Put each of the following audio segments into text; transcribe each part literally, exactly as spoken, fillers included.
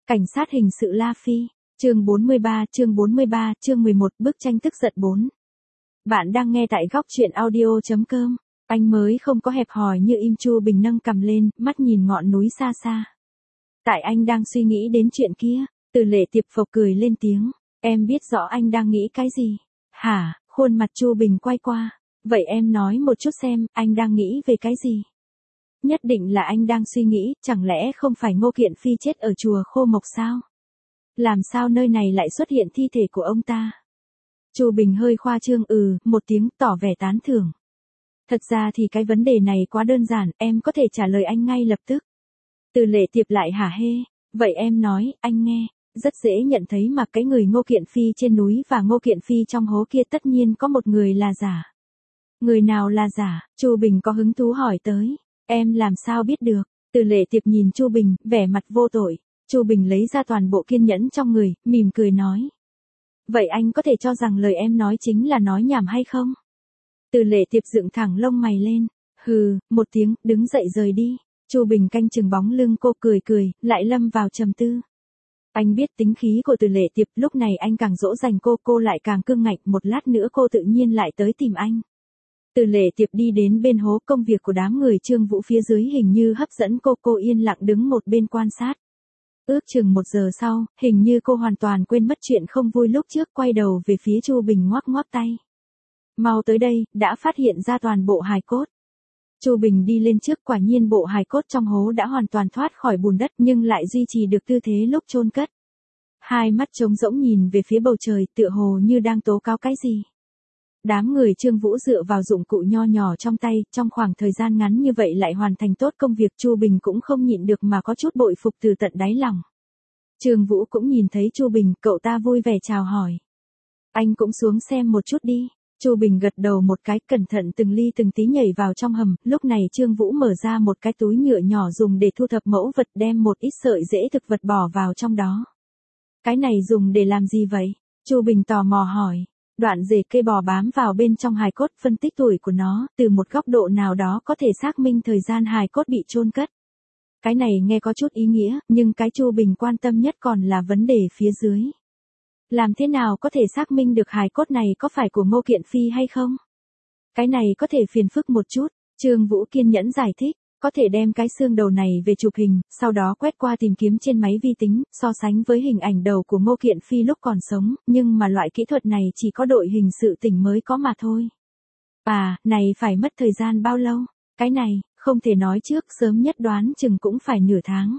Cảnh sát hình sự La Phi, chương bốn mươi ba, chương bốn mươi ba, chương mười một, bức tranh tức giận bốn. Bạn đang nghe tại góc truyện audio.com. Anh mới không có hẹp hòi như im. Chu Bình nâng cằm lên, mắt nhìn ngọn núi xa xa. Tại anh đang suy nghĩ đến chuyện kia, Từ Lệ Tiệp phộc cười lên tiếng. Em biết rõ anh đang nghĩ cái gì. Hả? Khuôn mặt Chu Bình quay qua. Vậy em nói một chút xem, anh đang nghĩ về cái gì? Nhất định là anh đang suy nghĩ, chẳng lẽ không phải Ngô Kiện Phi chết ở chùa Khô Mộc sao? Làm sao nơi này lại xuất hiện thi thể của ông ta? Chu Bình hơi khoa trương ừ, một tiếng tỏ vẻ tán thưởng. Thật ra thì cái vấn đề này quá đơn giản, em có thể trả lời anh ngay lập tức. Từ Lệ Tiệp lại hả hê, vậy em nói, anh nghe, rất dễ nhận thấy mà cái người Ngô Kiện Phi trên núi và Ngô Kiện Phi trong hố kia tất nhiên có một người là giả. Người nào là giả? Chu Bình có hứng thú hỏi tới. Em làm sao biết được? Từ Lệ Tiệp nhìn Chu Bình, vẻ mặt vô tội. Chu Bình lấy ra toàn bộ kiên nhẫn trong người, mỉm cười nói. Vậy anh có thể cho rằng lời em nói chính là nói nhảm hay không? Từ Lệ Tiệp dựng thẳng lông mày lên. Hừ, một tiếng, đứng dậy rời đi. Chu Bình canh chừng bóng lưng cô cười cười, lại lâm vào trầm tư. Anh biết tính khí của Từ Lệ Tiệp, lúc này anh càng dỗ dành cô, cô lại càng cương ngạnh, một lát nữa cô tự nhiên lại tới tìm anh. Từ Lệ Tiệp đi đến bên hố, công việc của đám người Trương Vũ phía dưới hình như hấp dẫn cô, cô yên lặng đứng một bên quan sát. Ước chừng một giờ sau, hình như cô hoàn toàn quên mất chuyện không vui lúc trước, quay đầu về phía Chu Bình ngoắc ngoắc tay. Mau tới đây, đã phát hiện ra toàn bộ hài cốt. Chu Bình đi lên trước, quả nhiên bộ hài cốt trong hố đã hoàn toàn thoát khỏi bùn đất nhưng lại duy trì được tư thế lúc chôn cất. Hai mắt trống rỗng nhìn về phía bầu trời, tựa hồ như đang tố cáo cái gì. Đám người Trương Vũ dựa vào dụng cụ nho nhỏ trong tay, trong khoảng thời gian ngắn như vậy lại hoàn thành tốt công việc. Chu Bình cũng không nhịn được mà có chút bội phục từ tận đáy lòng. Trương Vũ cũng nhìn thấy Chu Bình, cậu ta vui vẻ chào hỏi. Anh cũng xuống xem một chút đi. Chu Bình gật đầu một cái, cẩn thận từng ly từng tí nhảy vào trong hầm. Lúc này Trương Vũ mở ra một cái túi nhựa nhỏ dùng để thu thập mẫu vật, đem một ít sợi rễ thực vật bỏ vào trong đó. Cái này dùng để làm gì vậy? Chu Bình tò mò hỏi. Đoạn rễ cây bò bám vào bên trong hài cốt, phân tích tuổi của nó, từ một góc độ nào đó có thể xác minh thời gian hài cốt bị chôn cất. Cái này nghe có chút ý nghĩa, nhưng cái Chu Bình quan tâm nhất còn là vấn đề phía dưới. Làm thế nào có thể xác minh được hài cốt này có phải của Ngô Kiện Phi hay không? Cái này có thể phiền phức một chút, Trương Vũ kiên nhẫn giải thích. Có thể đem cái xương đầu này về chụp hình, sau đó quét qua tìm kiếm trên máy vi tính, so sánh với hình ảnh đầu của Ngô Kiện Phi lúc còn sống, nhưng mà loại kỹ thuật này chỉ có đội hình sự tỉnh mới có mà thôi. À, này phải mất thời gian bao lâu? Cái này, không thể nói trước, sớm nhất đoán chừng cũng phải nửa tháng.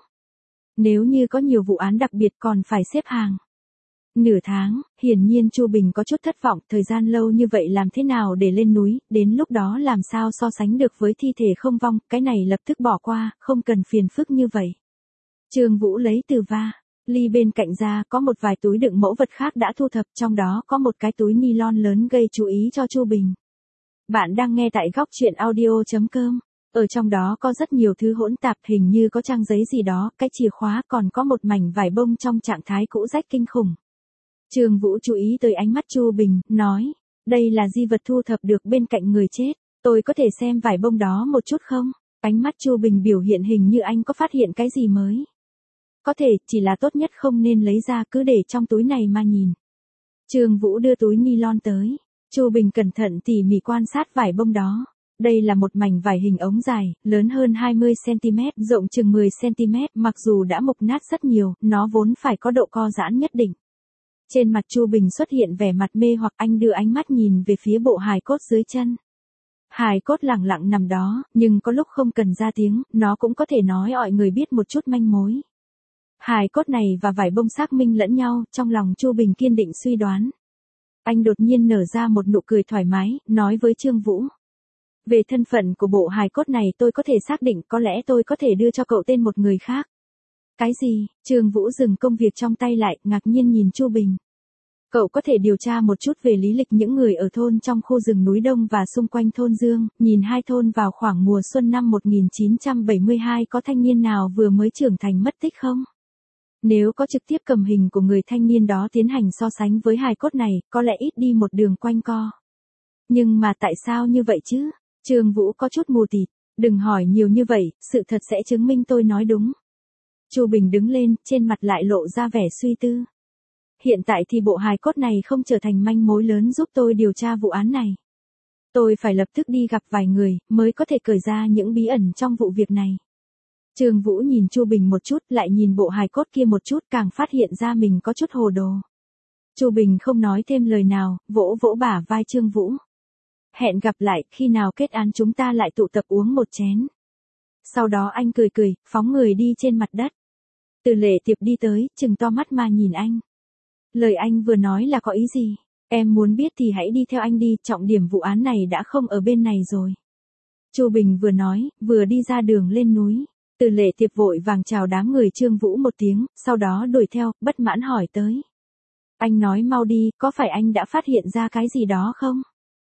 Nếu như có nhiều vụ án đặc biệt còn phải xếp hàng. Nửa tháng, hiển nhiên Chu Bình có chút thất vọng, thời gian lâu như vậy làm thế nào để lên núi, đến lúc đó làm sao so sánh được với thi thể không vong, cái này lập tức bỏ qua, không cần phiền phức như vậy. Trương Vũ lấy từ va ly bên cạnh ra, có một vài túi đựng mẫu vật khác đã thu thập, trong đó có một cái túi nylon lớn gây chú ý cho Chu Bình. Bạn đang nghe tại góc truyện audio.com. Ở trong đó có rất nhiều thứ hỗn tạp, hình như có trang giấy gì đó, cái chìa khóa, còn có một mảnh vải bông trong trạng thái cũ rách kinh khủng. Trương Vũ chú ý tới ánh mắt Chu Bình, nói, đây là di vật thu thập được bên cạnh người chết, tôi có thể xem vải bông đó một chút không? Ánh mắt Chu Bình biểu hiện hình như anh có phát hiện cái gì mới. Có thể, chỉ là tốt nhất không nên lấy ra, cứ để trong túi này mà nhìn. Trương Vũ đưa túi nylon tới, Chu Bình cẩn thận tỉ mỉ quan sát vải bông đó. Đây là một mảnh vải hình ống dài, lớn hơn hai mươi xăng-ti-mét, rộng chừng mười xăng-ti-mét, mặc dù đã mục nát rất nhiều, nó vốn phải có độ co giãn nhất định. Trên mặt Chu Bình xuất hiện vẻ mặt mê hoặc, anh đưa ánh mắt nhìn về phía bộ hài cốt dưới chân. Hài cốt lẳng lặng nằm đó, nhưng có lúc không cần ra tiếng, nó cũng có thể nói mọi người biết một chút manh mối. Hài cốt này và vải bông xác minh lẫn nhau, trong lòng Chu Bình kiên định suy đoán. Anh đột nhiên nở ra một nụ cười thoải mái, nói với Trương Vũ. Về thân phận của bộ hài cốt này tôi có thể xác định, có lẽ tôi có thể đưa cho cậu tên một người khác. Cái gì? Trương Vũ dừng công việc trong tay lại, ngạc nhiên nhìn Chu Bình. Cậu có thể điều tra một chút về lý lịch những người ở thôn trong khu rừng núi Đông và xung quanh thôn Dương, nhìn hai thôn vào khoảng mùa xuân năm một nghìn chín trăm bảy mươi hai có thanh niên nào vừa mới trưởng thành mất tích không? Nếu có trực tiếp cầm hình của người thanh niên đó tiến hành so sánh với hài cốt này, có lẽ ít đi một đường quanh co. Nhưng mà tại sao như vậy chứ? Trương Vũ có chút mù tịt, đừng hỏi nhiều như vậy, sự thật sẽ chứng minh tôi nói đúng. Chu Bình đứng lên, trên mặt lại lộ ra vẻ suy tư. Hiện tại thì bộ hài cốt này không trở thành manh mối lớn giúp tôi điều tra vụ án này. Tôi phải lập tức đi gặp vài người, mới có thể cởi ra những bí ẩn trong vụ việc này. Trương Vũ nhìn Chu Bình một chút, lại nhìn bộ hài cốt kia một chút, càng phát hiện ra mình có chút hồ đồ. Chu Bình không nói thêm lời nào, vỗ vỗ bả vai Trương Vũ. Hẹn gặp lại, khi nào kết án chúng ta lại tụ tập uống một chén. Sau đó anh cười cười, phóng người đi trên mặt đất. Từ Lệ Tiệp đi tới, trừng to mắt mà nhìn anh. Lời anh vừa nói là có ý gì? Em muốn biết thì hãy đi theo anh đi, trọng điểm vụ án này đã không ở bên này rồi. Chu Bình vừa nói, vừa đi ra đường lên núi. Từ Lệ Tiệp vội vàng chào đám người Trương Vũ một tiếng, sau đó đuổi theo, bất mãn hỏi tới. Anh nói mau đi, có phải anh đã phát hiện ra cái gì đó không?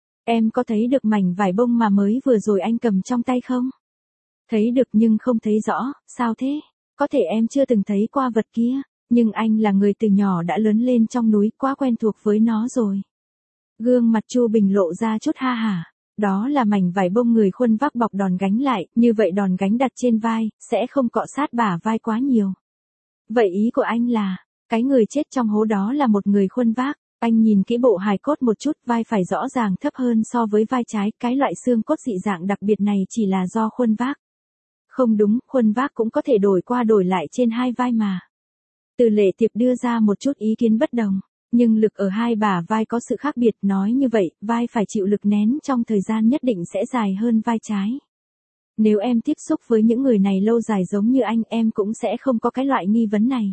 Em có thấy được mảnh vải bông mà mới vừa rồi anh cầm trong tay không? Thấy được nhưng không thấy rõ, sao thế? Có thể em chưa từng thấy qua vật kia, nhưng anh là người từ nhỏ đã lớn lên trong núi, quá quen thuộc với nó rồi. Gương mặt Chu Bình lộ ra chút ha hả. Đó là mảnh vải bông người khuân vác bọc đòn gánh lại, như vậy đòn gánh đặt trên vai, sẽ không cọ sát bả vai quá nhiều. Vậy ý của anh là, cái người chết trong hố đó là một người khuân vác. Anh nhìn kỹ bộ hài cốt một chút, vai phải rõ ràng thấp hơn so với vai trái, cái loại xương cốt dị dạng đặc biệt này chỉ là do khuân vác. Không đúng, khuân vác cũng có thể đổi qua đổi lại trên hai vai mà. Từ Lệ Tiệp đưa ra một chút ý kiến bất đồng, nhưng lực ở hai bả vai có sự khác biệt, nói như vậy, vai phải chịu lực nén trong thời gian nhất định sẽ dài hơn vai trái. Nếu em tiếp xúc với những người này lâu dài giống như anh, em cũng sẽ không có cái loại nghi vấn này.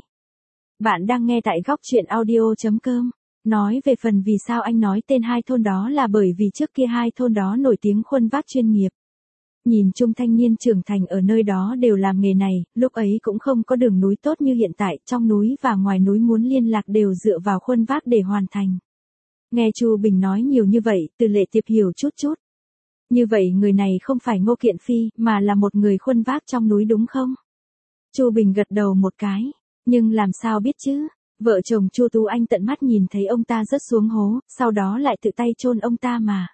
Bạn đang nghe tại góc truyện audio chấm com. Nói về phần vì sao anh nói tên hai thôn đó là bởi vì trước kia hai thôn đó nổi tiếng khuân vác chuyên nghiệp. Nhìn chung thanh niên trưởng thành ở nơi đó đều làm nghề này, lúc ấy cũng không có đường núi tốt như hiện tại, trong núi và ngoài núi muốn liên lạc đều dựa vào khuân vác để hoàn thành. Nghe Chu Bình nói nhiều như vậy, Từ Lệ Tiệp hiểu chút chút. Như vậy người này không phải Ngô Kiện Phi, mà là một người khuân vác trong núi đúng không? Chu Bình gật đầu một cái, nhưng làm sao biết chứ? Vợ chồng Chu Tú Anh tận mắt nhìn thấy ông ta rớt xuống hố, sau đó lại tự tay chôn ông ta mà.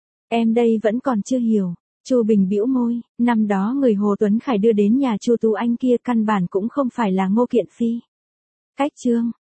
Em đây vẫn còn chưa hiểu. Chu Bình bĩu môi, năm đó người Hồ Tuấn Khải đưa đến nhà Chu Tú Anh kia căn bản cũng không phải là Ngô Kiện Phi. Cách chương,